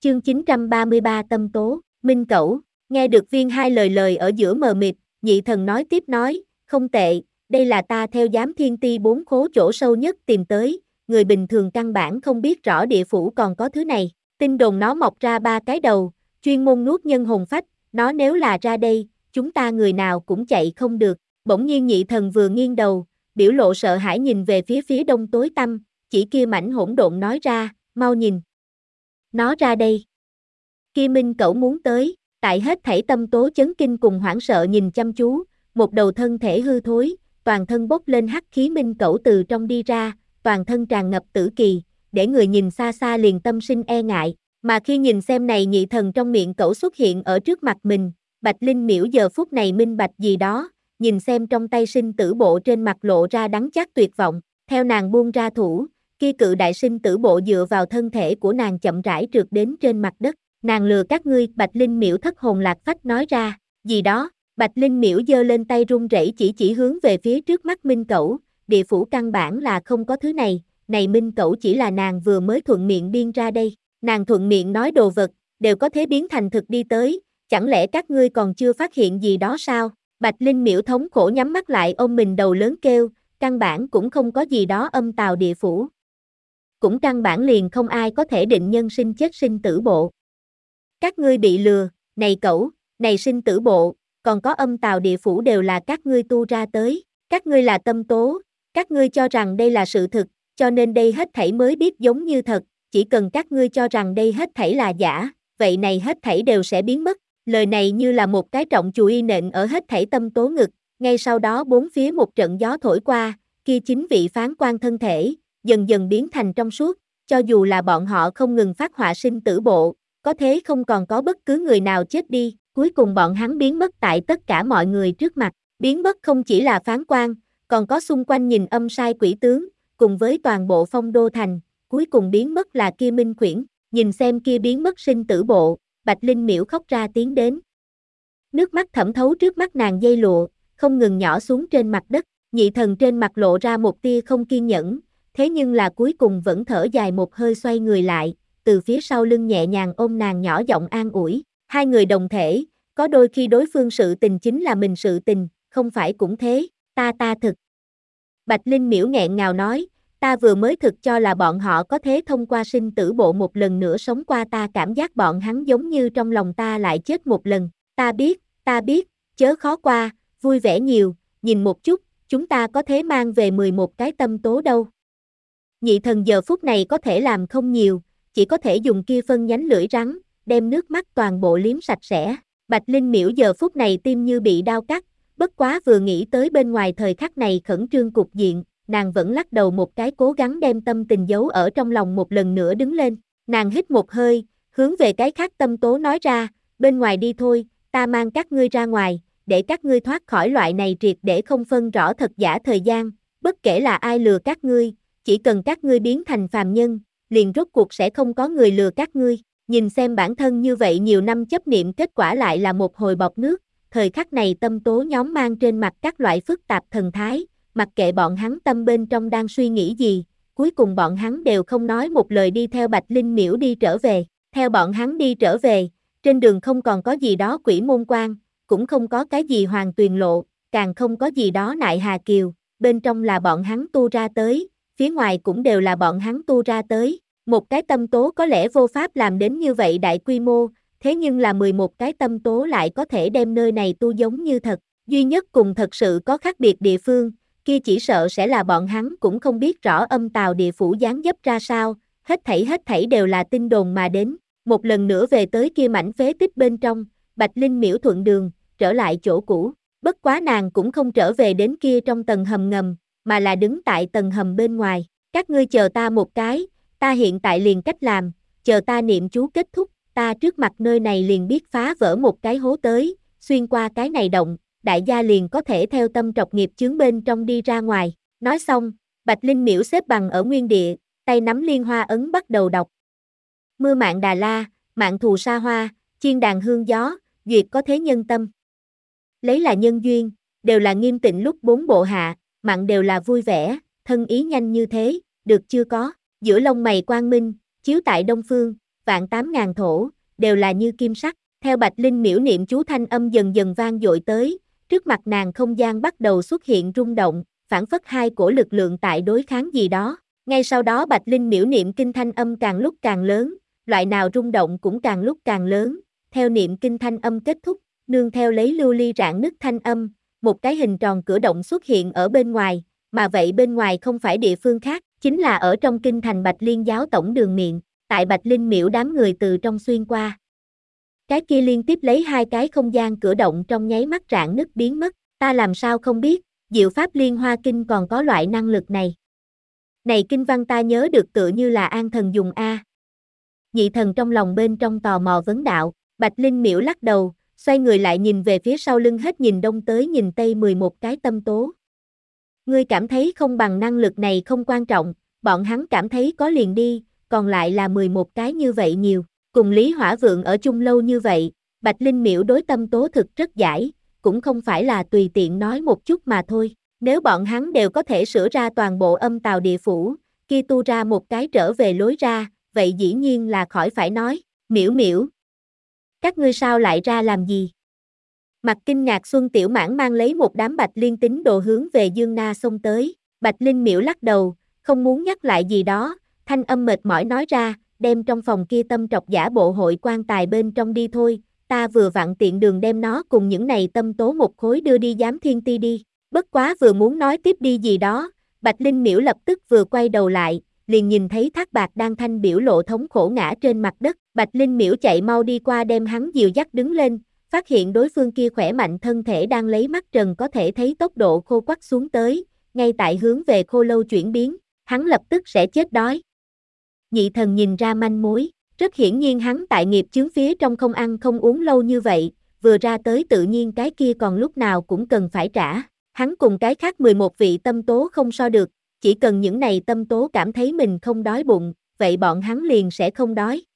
Chương 933 Tâm tố, Minh Cẩu, nghe được viên hai lời ở giữa mờ mịt, nhị thần nói tiếp nói, không tệ, đây là ta theo giám thiên ti 4 khố chỗ sâu nhất tìm tới, người bình thường căn bản không biết rõ địa phủ còn có thứ này, tin đồn nó mọc ra 3 cái đầu, chuyên môn nuốt nhân hồn phách, nó nếu là ra đây, chúng ta người nào cũng chạy không được, bỗng nhiên nhị thần vừa nghiêng đầu, biểu lộ sợ hãi nhìn về phía đông tối tăm, chỉ kia mảnh hỗn độn nói ra, mau nhìn. Nó ra đây. Kia Minh Cẩu muốn tới, tại hết thảy tâm tố chấn kinh cùng hoảng sợ nhìn chăm chú, một đầu thân thể hư thối, toàn thân bốc lên hắc khí Minh Cẩu từ trong đi ra, toàn thân tràn ngập tử kỳ, để người nhìn xa xa liền tâm sinh e ngại, mà khi nhìn xem này nhị thần trong miệng cẩu xuất hiện ở trước mặt mình, Bạch Linh Miễu giờ phút này minh bạch gì đó, nhìn xem trong tay sinh tử bộ trên mặt lộ ra đắng chát tuyệt vọng, theo nàng buông ra thủ, kia cự đại sinh tử bộ dựa vào thân thể của nàng chậm rãi trượt đến trên mặt đất, nàng lừa các ngươi, Bạch Linh Miễu thất hồn lạc phách nói ra, gì đó, Bạch Linh Miễu giơ lên tay run rẩy chỉ hướng về phía trước mắt Minh Cẩu, địa phủ căn bản là không có thứ này, này Minh Cẩu chỉ là nàng vừa mới thuận miệng biên ra đây, nàng thuận miệng nói đồ vật, đều có thể biến thành thực đi tới, chẳng lẽ các ngươi còn chưa phát hiện gì đó sao? Bạch Linh Miễu thống khổ nhắm mắt lại ôm mình đầu lớn kêu, căn bản cũng không có gì đó âm tào địa phủ. Cũng căn bản liền không ai có thể định nhân sinh chết sinh tử bộ. Các ngươi bị lừa, này cẩu, này sinh tử bộ, còn có âm tào địa phủ đều là các ngươi tu ra tới, các ngươi là tâm tố, các ngươi cho rằng đây là sự thực, cho nên đây hết thảy mới biết giống như thật, chỉ cần các ngươi cho rằng đây hết thảy là giả, vậy này hết thảy đều sẽ biến mất. Lời này như là một cái trọng chùy nện ở hết thảy tâm tố ngực, ngay sau đó bốn phía một trận gió thổi qua, kia 9 vị phán quan thân thể, dần dần biến thành trong suốt, cho dù là bọn họ không ngừng phát họa sinh tử bộ, có thế không còn có bất cứ người nào chết đi, cuối cùng bọn hắn biến mất tại tất cả mọi người trước mặt, biến mất không chỉ là phán quan, còn có xung quanh nhìn âm sai quỷ tướng, cùng với toàn bộ Phong Đô Thành, cuối cùng biến mất là kia Minh Khuyển, nhìn xem kia biến mất sinh tử bộ, Bạch Linh Miễu khóc ra tiếng đến. Nước mắt thẩm thấu trước mắt nàng dây lụa, không ngừng nhỏ xuống trên mặt đất, nhị thần trên mặt lộ ra một tia không kiên nhẫn, thế nhưng là cuối cùng vẫn thở dài một hơi xoay người lại, từ phía sau lưng nhẹ nhàng ôm nàng nhỏ giọng an ủi, hai người đồng thể, có đôi khi đối phương sự tình chính là mình sự tình, không phải cũng thế, ta thực. Bạch Linh Miễu nghẹn ngào nói, ta vừa mới thực cho là bọn họ có thể thông qua sinh tử bộ một lần nữa sống qua, ta cảm giác bọn hắn giống như trong lòng ta lại chết một lần, ta biết, chớ khó qua, vui vẻ nhiều, nhìn một chút, chúng ta có thể mang về 11 cái tâm tố đâu. Nhị thần giờ phút này có thể làm không nhiều, chỉ có thể dùng kia phân nhánh lưỡi rắn, đem nước mắt toàn bộ liếm sạch sẽ. Bạch Linh Miễu giờ phút này tim như bị đau cắt, bất quá vừa nghĩ tới bên ngoài thời khắc này khẩn trương cục diện, nàng vẫn lắc đầu một cái cố gắng đem tâm tình giấu ở trong lòng một lần nữa đứng lên. Nàng hít một hơi, hướng về cái khác tâm tố nói ra, bên ngoài đi thôi, ta mang các ngươi ra ngoài, để các ngươi thoát khỏi loại này triệt để không phân rõ thật giả thời gian, bất kể là ai lừa các ngươi, chỉ cần các ngươi biến thành phàm nhân, liền rốt cuộc sẽ không có người lừa các ngươi. Nhìn xem bản thân như vậy nhiều năm chấp niệm kết quả lại là một hồi bọt nước, thời khắc này tâm tố nhóm mang trên mặt các loại phức tạp thần thái, mặc kệ bọn hắn tâm bên trong đang suy nghĩ gì, cuối cùng bọn hắn đều không nói một lời đi theo Bạch Linh Miễu đi trở về, theo bọn hắn đi trở về, trên đường không còn có gì đó quỷ môn quan, cũng không có cái gì hoàng tuyền lộ, càng không có gì đó nại hà kiều, bên trong là bọn hắn tu ra tới, phía ngoài cũng đều là bọn hắn tu ra tới. Một cái tâm tố có lẽ vô pháp làm đến như vậy đại quy mô, thế nhưng là 11 cái tâm tố lại có thể đem nơi này tu giống như thật, duy nhất cùng thật sự có khác biệt địa phương, kia chỉ sợ sẽ là bọn hắn cũng không biết rõ âm tào địa phủ dáng dấp ra sao, hết thảy đều là tin đồn mà đến, một lần nữa về tới kia mảnh phế tích bên trong, Bạch Linh Miễu thuận đường, trở lại chỗ cũ, bất quá nàng cũng không trở về đến kia trong tầng hầm ngầm, mà là đứng tại tầng hầm bên ngoài, các ngươi chờ ta một cái, ta hiện tại liền cách làm, chờ ta niệm chú kết thúc, ta trước mặt nơi này liền biết phá vỡ một cái hố tới, xuyên qua cái này động, đại gia liền có thể theo tâm trọc nghiệp chướng bên trong đi ra ngoài. Nói xong, Bạch Linh Miễu xếp bằng ở nguyên địa, tay nắm liên hoa ấn bắt đầu đọc. Mưa mạng Đà La, mạng thù sa hoa, chiên đàn hương gió, duyệt có thế nhân tâm. Lấy là nhân duyên, đều là nghiêm tịnh lúc 4 bộ hạ, mặn đều là vui vẻ, thân ý nhanh như thế, được chưa có. Giữa lông mày quang minh, chiếu tại đông phương, vạn 8.000 thổ, đều là như kim sắc. Theo Bạch Linh miễu niệm chú thanh âm dần dần vang dội tới, trước mặt nàng không gian bắt đầu xuất hiện rung động, phản phất hai cổ lực lượng tại đối kháng gì đó. Ngay sau đó Bạch Linh miễu niệm kinh thanh âm càng lúc càng lớn, loại nào rung động cũng càng lúc càng lớn. Theo niệm kinh thanh âm kết thúc, nương theo lấy lưu ly rạn nứt thanh âm, một cái hình tròn cửa động xuất hiện ở bên ngoài, mà vậy bên ngoài không phải địa phương khác, chính là ở trong kinh thành Bạch Liên giáo tổng đường miệng, tại Bạch Linh miễu đám người từ trong xuyên qua. Cái kia liên tiếp lấy hai cái không gian cửa động trong nháy mắt rạn nứt biến mất, ta làm sao không biết, Diệu Pháp Liên Hoa Kinh còn có loại năng lực này. Này kinh văn ta nhớ được tựa như là An Thần dùng a. Nhị Thần trong lòng bên trong tò mò vấn đạo, Bạch Linh miễu lắc đầu, xoay người lại nhìn về phía sau lưng hết nhìn đông tới nhìn tây 11 cái tâm tố. Ngươi cảm thấy không bằng năng lực này không quan trọng, bọn hắn cảm thấy có liền đi, còn lại là 11 cái như vậy nhiều. Cùng Lý Hỏa Vượng ở chung lâu như vậy, Bạch Linh miễu đối tâm tố thực rất giải, cũng không phải là tùy tiện nói một chút mà thôi. Nếu bọn hắn đều có thể sửa ra toàn bộ âm tào địa phủ, kia tu ra một cái trở về lối ra, vậy dĩ nhiên là khỏi phải nói, miễu miễu. Các ngươi sao lại ra làm gì? Mặt kinh ngạc Xuân Tiểu Mãn mang lấy một đám Bạch Liên tín đồ hướng về Dương Na xông tới, Bạch Linh miễu lắc đầu, không muốn nhắc lại gì đó, thanh âm mệt mỏi nói ra, đem trong phòng kia tâm trọc giả bộ hội quan tài bên trong đi thôi, ta vừa vặn tiện đường đem nó cùng những này tâm tố một khối đưa đi giám thiên ti đi, bất quá vừa muốn nói tiếp đi gì đó, Bạch Linh miễu lập tức vừa quay đầu lại, liền nhìn thấy Thác Bạt đang thanh biểu lộ thống khổ ngã trên mặt đất, Bạch Linh miễu chạy mau đi qua đem hắn dìu dắt đứng lên, phát hiện đối phương kia khỏe mạnh thân thể đang lấy mắt trần có thể thấy tốc độ khô quắt xuống tới, ngay tại hướng về khô lâu chuyển biến, hắn lập tức sẽ chết đói. Nhị Thần nhìn ra manh mối, rất hiển nhiên hắn tại nghiệp chướng phía trong không ăn không uống lâu như vậy, vừa ra tới tự nhiên cái kia còn lúc nào cũng cần phải trả, hắn cùng cái khác 11 vị tâm tố không so được, chỉ cần những này tâm tố cảm thấy mình không đói bụng, vậy bọn hắn liền sẽ không đói.